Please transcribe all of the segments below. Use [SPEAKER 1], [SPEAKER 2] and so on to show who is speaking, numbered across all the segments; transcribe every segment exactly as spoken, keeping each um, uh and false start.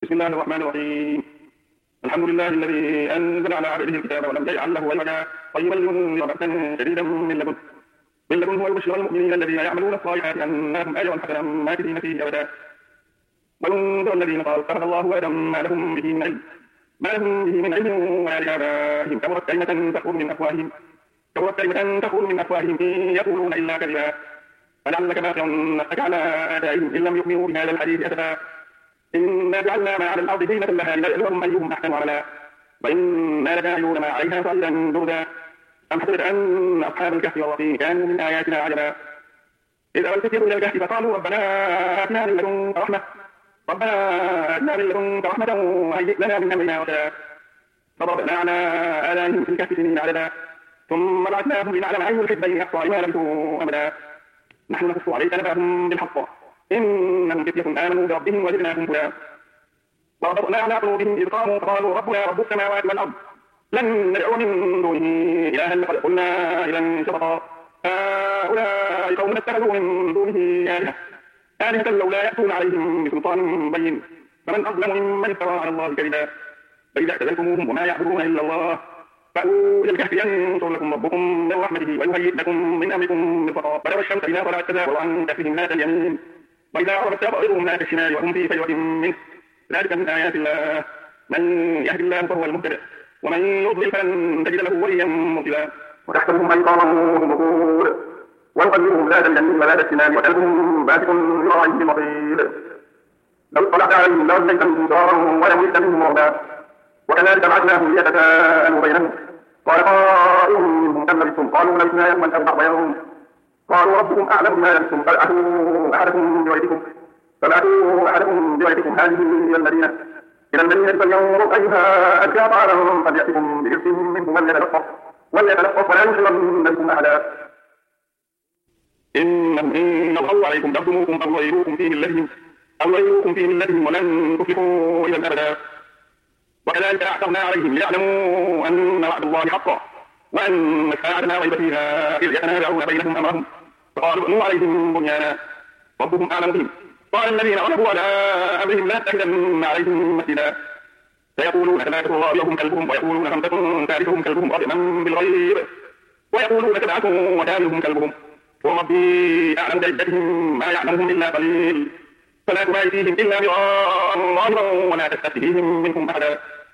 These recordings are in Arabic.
[SPEAKER 1] بسم الله الرحمن الرحيم. الحمد لله الذي أنزل على عبده الكتاب ولم يجعل له عوجا قيما لينذر بأسا شديدا من لدنه من لدنه ويبشر المؤمنين الذين يعملون الصالحات أن لهم أجرا حسنا ماكثين فيه أبدا وينذر الذين قالوا اتخذ الله ولدا ما لهم به من علم ما لهم به من علم ولا لآبائهم كبرت كلمة تخرج من أفواههم كبرت كلمة تخرج من أفواههم إن يقولون إلا كذبا فلعلك باخع نفسك على آثارهم إن لم يؤمنوا بهذا الحديث أسفا إنا جعلنا ما على الأرض زينة لها لنبلوهم أيهم أحسن عملا وإنا لجاعلون ما عليها صعيدا جردا أم حسبت أن أصحاب الكهف والرقيم كانوا من آياتنا عجبا إذا أوى الفتية إلى الكهف فقالوا ربنا آتنا من لدنك رحمة ربنا آتنا من لدنك رحمة وهيئ لنا من أمرنا رشدا فضربنا على آذانهم في الكهف سنين عددا ثم بعثناهم لنعلم أي الحزبين أحصى لما لبثوا أمدا نحن نقص عليك نبأهم بالحق إنهم فتية آمنوا بربهم وزدناهم هدى وربطنا على قلوبهم إذ قاموا فقالوا ربنا رب السماوات والأرض لن ندعو من دونه إلها لقد قلنا إذا شططا هؤلاء قوم اتخذوا من دونه آلهة آلهة لولا يأتون عليهم بسلطان بين فمن أظلم ممن افترى على الله كذبا فإذا اعتزلتموهم وما يعبدون إلا الله فأتوا إلى الكهف ينشر لكم ربكم من رحمته ويهيئ لكم من أمركم مرفقا ولو الشمس إذا طلعت تزاور عن كهفهم ذات اليمين وإذا عرفت تبصرهم ذات الشمال وهم في فجوة منه ذلك من آيات الله من يهد الله فهو المهتدى ومن يضلل فلن تجد له وليا مرشدا وتحسبهم أيقاظا وهم رقود ونقلبهم ذات اليمين وذات الشمال وكلبهم باسط ذراعيه بالوصيد لو اطلعت عليهم لوليتهم فرارا ولملئت منهم رعبا وكذلك بعثناهم ليتساءلوا بينهم قال قائل منهم كم لبثتم قالوا لبثنا يوما أو بعض يوم قالوا ربكم أعلم بما لبثتم فابعثوا أحدكم بورقكم فابعثوا أحدكم بورقكم هذه إلى المدينة إلى المدينة فلينظر أيها أزكى طعاما فليأتكم برزق منه وليتلطف وليتلطف ولا يشركن بكم أحدا إنهم إن الله عليكم تقدموكم أو غيروكم فيه ملتهم أو غيروكم فيه ملتهم ولن تفلحوا إذا أبدا وكذلك أعثرنا عليهم ليعلموا أن وعد الله حق وأن الساعة لا ريب فيها إذ يتنازعون بينهم أمرهم فقالوا ابنوا عليهم بنيانا ربهم أعلم بهم قال الذين غلبوا على أمرهم لا تتخذن عليهم مسجدا سيقولون ثلاثة رابعهم كلبهم ويقولون خمسة ثالثهم كلبهم رابعا بالغيب ويقولون سبعة وثامنهم كلبهم وربي أعلم بعدتهم ما يعلمهم إلا قليل فلا تبالي فيهم إلا مراء ظاهرا ولا تستفت فيهم منهم أحدا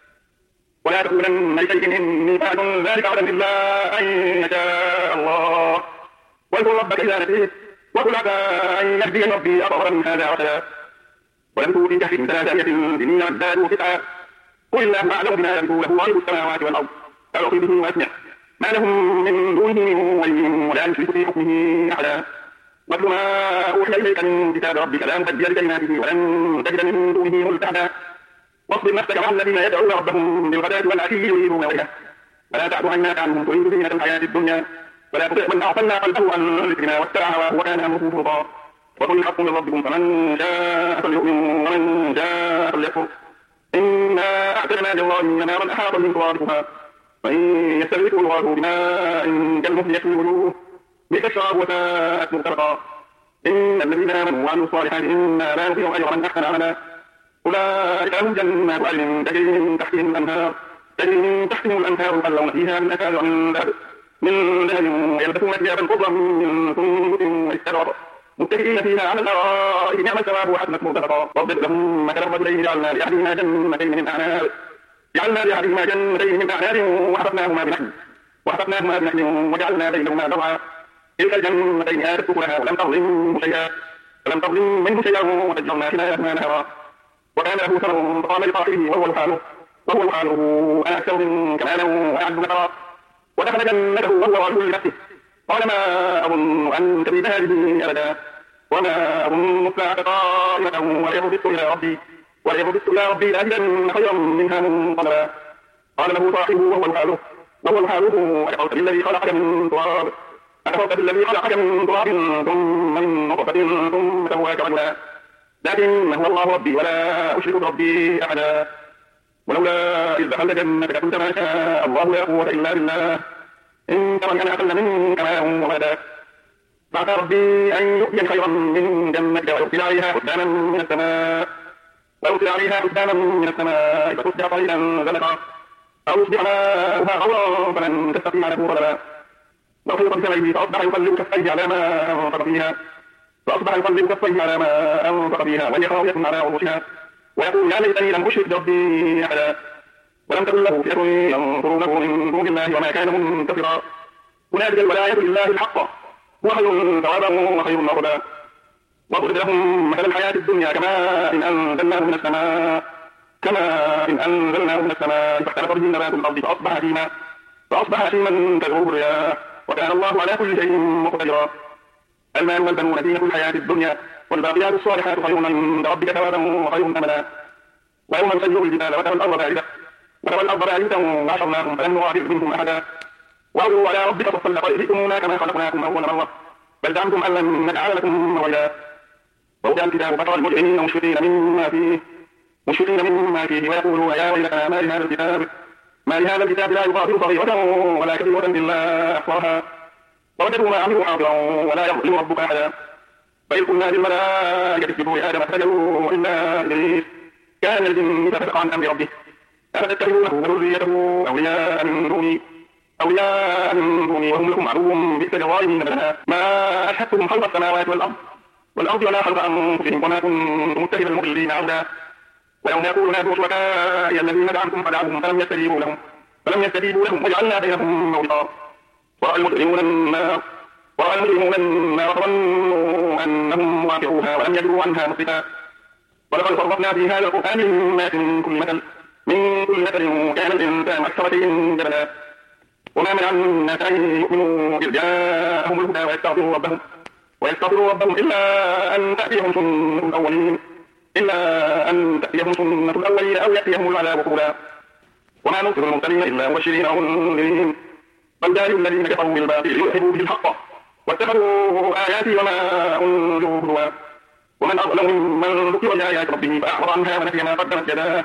[SPEAKER 1] ولا تقولن لشيء إني فاعل ذلك غدا إلا أن يشاء الله واذكر ربك إذا نسيت وقل عسى أن يهدي ربي أطهر من هذا رشدا ولبثوا في كهفهم ثلاثمائة سنين وازدادوا تسعا قل الله أعلم بما لبثوا له غيب السماوات والأرض أبصر به وأسمع ما لهم من دونه من ولي ولا يشرك في حكمه أحدا واتل ما أوحي إليك من كتاب ربك لا مبدل لكلماته ولن تجد من دونه ملتحدا واصبر نفسك مع الذين يدعون ربهم بالغداة والعشي يريدون وجهه ولا تعد عيناك عنهم تريد زينة الحياة الدنيا ولا تطع من أغفلنا قلبه عن ذكرنا واتبع هواه وكان أمره فرطا وقل الحق من ربكم فمن شاء فليؤمن ومن شاء فليكفر إنا أعتدنا للظالمين نارا أحاط بهم سرادقها وإن يستغرقوا يغاثوا بماء كالمهل يشوي وجوه بئس الشراب وساءت مرتفقا إن الذين آمنوا وعملوا الصالحات إنا لا نضيع أجر من أحسن عملا أولئك لهم جنات عدن تجري من تحتهم الأنهار تجري من تحتهم الأنهار يحلون فيها من أساور من ذهب من ذهب ويلبسون ثيابا خضرا من سندس واستبرق متكئين فيها على الأرائك نعم الثواب وحسنت مرتفقا واضرب لهم مثل الرجلين جعلنا لأحدهما جنتين من أعناب جعلنا لأحدهما جنتين من أعناب وحفظناهما بنخل وحفظناهما بنخل وجعلنا بينهما زرعا تلك الجنتين آتت أكلها ولم تظلم شيئا ولم تظلم منه شيئا وفجرنا خلالهما نهرا وكان له ثمر فقام لصاحبه وهو يحاله وهو يحاله أنا أكثر منك مالا وأعز نفرا ودخل جنته وهو رجل لنفسه قال ما أظن أن تبيد هذه أبدا وما أظن الساعة قائمة وليربط إلى ربي وليربط إلى ربي لأجدن خيرا منها منقلبا قال له صاحبه وهو يحاله وهو يحاله أكفرت بالذي خلقك من تراب أكفرت بالذي خلقك من تراب ثم من نطفة ثم سواك رجلا لكن هو الله ربي ولا أشرك بربي أحدا ولولا إذ دخلت جنتك قلت ما شاء الله لا قوة إلا بالله إن ترى أنا أقل منك مالا وولدا فعسى ربي أن يؤتي خيرا من جنتك ويرسل عليها حسانا من السماء ويرسل عليها حسبانا من السماء فتصبح طريقا زلقا أو يصبح ماؤها غورا فلن تستطيع له طلبا وأحيط بسمعه فأصبح يقلب كفيه على ما أنفق فيها فأصبح يقلب كفيه على ما أنفق فيها وهي خاوية على عروشها ويقول يا ليتني لم أشرك بربي أحدا ولم تكن له فئة ينصرونه من دون الله وما كان منتصرا هنالك الولاية لله الحق هو خير ثوابا وخير مردا واضرب لهم مثل الحياة الدنيا كماء إن أنزلناه من السماء كماء إن أنزلناه من السماء فاختلط به نبات الأرض فأصبح هشيما فأصبح هشيما تذروه الرياح وكان الله على كل شيء مقتدرا المال والبنون زينة الحياة الدنيا والباقيات الصالحات خير عند ربك ثوابا وخير أملا ويوم نسير الجبال وترى الأرض باردة وترى الأرض باردة وحشرناهم فلم نغادر منهم أحدا وعرضوا على ربك صفا لقد جئتمونا كما خلقناكم أول مرة بل زعمتم أن لن نجعل لكم موعدا ووضع الكتاب فترى المجرمين مشفقين مما فيه مشفقين مما فيه ويقولوا يا ويلنا ما لهذا الكتاب ما لهذا الكتاب لا يغادر صغيرة ولا كبيرة إلا أحصاها ووجدوا ما عملوا حاضرا ولا يظلم ربك أحدا فإذ قلنا للملائكة اسجدوا لآدم فسجدوا إلا إبليس كان الجن ففسق عن أمر ربه أفتتخذونه وذريته أولياء من دوني أولياء من دوني وهم لكم عدو بئس للظالمين بدلا ما أشهدتهم خلق السماوات والأرض والأرض ولا خلق أنفسهم وما كنت متخذ المضلين عبدا ويوم يقول نادوا شركائي الذين زعمتم فدعوهم فلم يستجيبوا لهم فلم يستجيبوا لهم وجعلنا بينهم موبقا ورأى المجرمون النار ورأى المجرمون النار فظنوا أنهم واقعوها ولم يجروا عنها مصرفا ولقد صرفنا في هذا القرآن للناس من كل مثل من كل مثل كان الإنسان أكثر شيء جدلا وما منع الناس أن يؤمنوا إذ جاءهم الهدى ويستغفروا ربهم ويستغفروا ربهم إلا أن تأتيهم سنة الأولين إلا أن تأتيهم سنة الأولين أو يأتيهم العذاب قبلا وما نرسل المرسلين إلا مبشرين ومنذرين بل جاءوا الذين كفروا بالباطل ليدحضوا به الحق واتخذوا آياتي وما أنذروا هزوا ومن أظلم ممن ذكر بآيات ربه فأعرض عنها ونسي ما قدمت يداه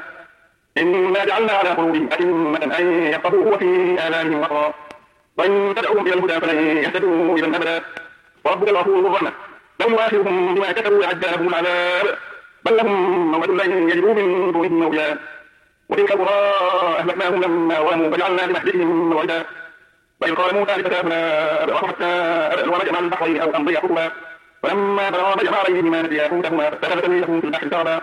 [SPEAKER 1] إنا جعلنا على قلوبهم أكنة أن يفقهوه وفي آذانهم وقرا وإن تدعوهم إلى الهدى فلن يهتدوا إذا أبدا وربك الغفور ذو الرحمة لو يؤاخذهم بما كسبوا لعجل لهم العذاب بل لهم موعد لن يجدوا من دونه موئلا وتلك القرى أهلكناهم لما ظلموا فجعلنا لمهلكهم موعدا وإذ قال موسى لفتاهما أبرح حتى أبلغ مجمع البحرين أو أمضي حقبا فلما بلغ مجمع عليهما نسيا حوتهما فاتخذ سبيلهم في البحر سربا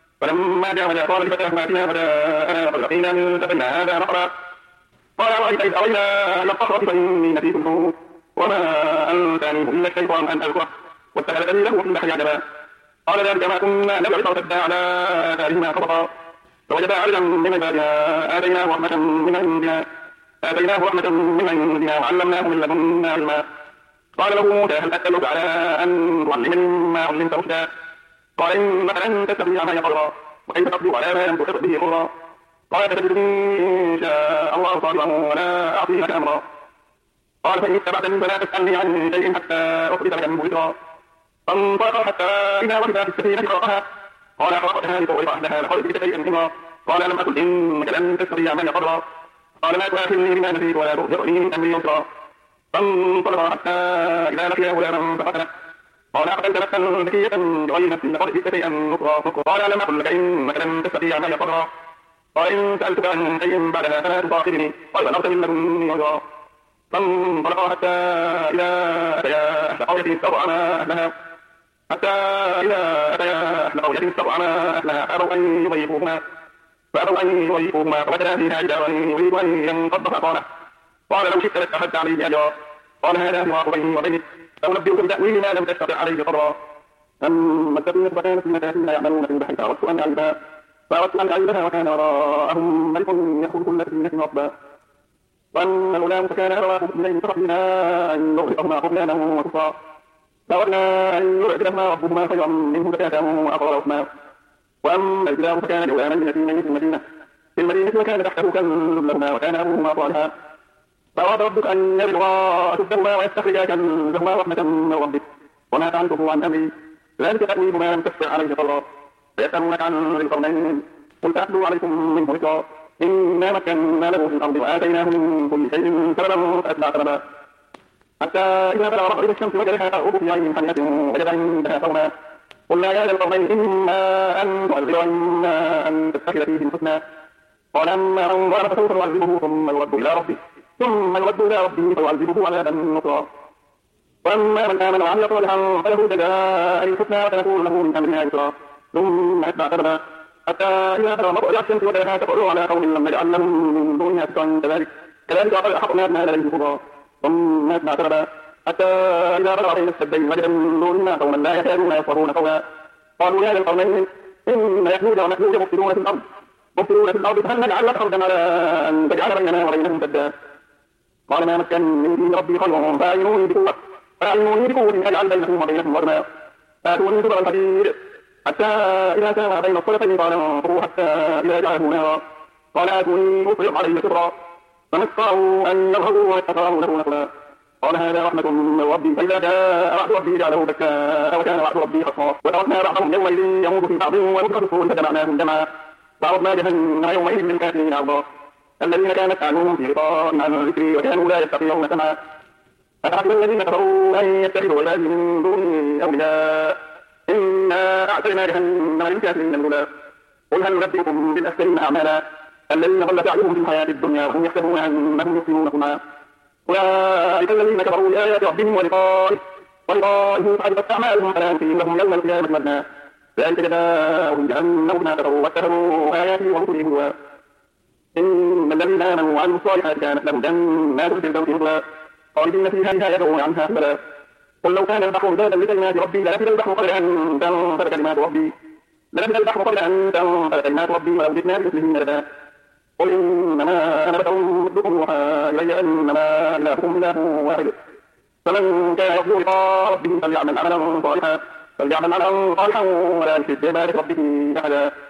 [SPEAKER 1] فلما جاوزا قال لفتاهما أتنا غداءنا قد لقينا من سفرنا هذا نقرا قال أرأيت إذ أوينا إلى الصخرة فإني نسيت الحوت وما أنسانيه إلا الشيطان أن أذكره واتخذ سبيله في البحر عجبا قال ذلك ما كنا نبغي فارتدا على آثارهما خططا فوجدا عبدا من عبادنا آتيناه رحمة من عندنا آتيناه رحمة من عندنا وعلمناه من لدنا علما قال له موسى هل أدلك على أن تعلمني مما علمت رشدا قال إنك لن تستطيع معي صبرا وكيف تصبر على ما لم تحط به خبرا قال ستجدني إن شاء الله صابرا ولا أعصي لك أمرا قال فإن اتبعتني فلا تسألني عن شيء حتى أخرج لك منه ذكرا فانطلقا حتى إذا ركبا في السفينة خرقها قال خرقتها لتغرق أهلها لقد جئت شيئا إمرا قال لم أقل إنك لن تستطيع معي صبرا قال لا تؤاخذني بما نسيت ولا ترهقني من أمري يسرا فانطلقا حتى إذا لقيا غلاما فقتله قال أقتلت نفسا زكية بغير نفس لقد جئت شيئا نكرا قال لم أقل لك إنك لن تستطيع معي صبرا قال إن سألتك عن شيء بعدها فلا تصاحبني قال بلغت من لدني عذرا فانطلقا حتى إذا أتيا أهل قرية استطعما أهلها حتى إذا أتيا أهل قرية استطعما أهلها فأبوا أن يضيفوهما فأبوا أن يضيفوهما فوجدا فيها جدارا يريد أن ينقض فقاله قال لو شئت لاتخذت عليه أجرا قال هذا فراق بيني وبينك فأنبئك بتأويل ما لم تستطع عليه صبرا أما السفينة فكانت في مساكن يعملون في البحر فأردت أن أعيبها فأردت أن أعيبها وكان وراءهم ملك يأخذ كل سفينة غصبا وأن الغلام فكان أبواه مؤمنين فخشينا أن نغرقهما طغيانا وكفرا فأردنا أن يعذبهما ربهما خيرا منه زكاة وأقرب رحما وأما الكتاب فكان لغلاما يتيما في المدينة في المدينة وكان تحته كنز لهما وكان أبوهما صالحا فأراد ربك أن يبلغا أشدهما ويستخرجا كنزهما رحمة من ربك وما فعلته عن أمري ذلك تأويل ما لم تستطع عليه صبرا فيسألونك عن ذي القرنين قل سأتلو عليكم منه ذكرا إنا مكنا له في الأرض وآتيناه من كل شيء سببا فأتبع سببا حتى إذا بلغ مغرب الشمس وجدها تغرب في عين حمية وجد عندها قوما قلنا يا ذا القرنين إما أن تعذب وإما أن تتخذ فيهم حسنا قال أما من ظلم فسوف نعذبه ثم يرد إلى ربه ثم يرد إلى ربه فيعذبه عذابا نكرا وأما من آمن وعمل صالحا فله جزاء الحسنى وسنكون له من أمرنا يسرا ثم أتبع سببا حتى إذا بلغ مطلع الشمس وجدها تطلع على قوم لم نجعل لهم من دونها سترا كذلك كذلك وقد أحقنا ما لديه كبرا ثم أتبع سببا حتى إذا بلغ بين السدين وجد من دونها قوما لا يكادون يفقهون قولا قالوا يا ذا القرنين إن يأجوج ومأجوج مفسدون في الأرض مفسدون في الأرض فهل نجعل لك أرضا على أن تجعل بيننا وبينهم سدا قال ما مكنني فيه ربي خير فأعينوني بقوة فأعينوني بقوة أجعل بينكم وبينهم رجما آتوني زبر الحديد حتى إذا كان بين الصلتين قال انظروا حتى إذا جعله نارا قال آتوني أفرغ عليه صبرا فما استطاعوا أن يظهروا ويتفرغوا له نقلا قال هذا رحمة من ربي فإذا جاء وعد ربي جعله دكا وكان وعد ربي حقا وتركنا بعضهم يومئذ يموت في بعض ونفخ في الصور فجمعناهم جمعا فعرضنا جهنم يومئذ للكافرين عرضا الذين كانت أعينهم في غطاء عن ذكري وكانوا لا يستطيعون سمعا أفحسب الذين كفروا أن يتخذوا الذين من دونه أولياء إنا أعتدنا جهنم للكافرين نزلا قل هل ننبئكم بالأخسرين أعمالا الذين ضل سعيهم في الحياة الدنيا وهم يحسبون أنهم يحسنون صنعا أولئك الذين كفروا بآيات ربهم ولقائه ولقائه فحبطت أعمالهم فلا يمكن لهم يوم القيامة وزنا ذلك جزاؤهم جهنم بما كفروا واتخذوا آياتي ورسلي هزوا إن الذين آمنوا وعملوا الصالحات كانت لهم جنات الفردوس نزلا خالدين فيها لا يبغون عنها حولا قل لو كان البحر مدادا لكلمات ربي لنفد البحر قبل أن تنفد كلمات ربي لنفد البحر قبل أن تنفد كلمات ربي ولو جئنا بمثله مددا قل إنما أنا بشر مثلكم يوحى إلي أنما إلهكم إله واحد فمن كان يرجو لقاء ربه فليعمل عملا صالحا فليعمل عملا صالحا ولا يشرك بعبادة ربه أحدا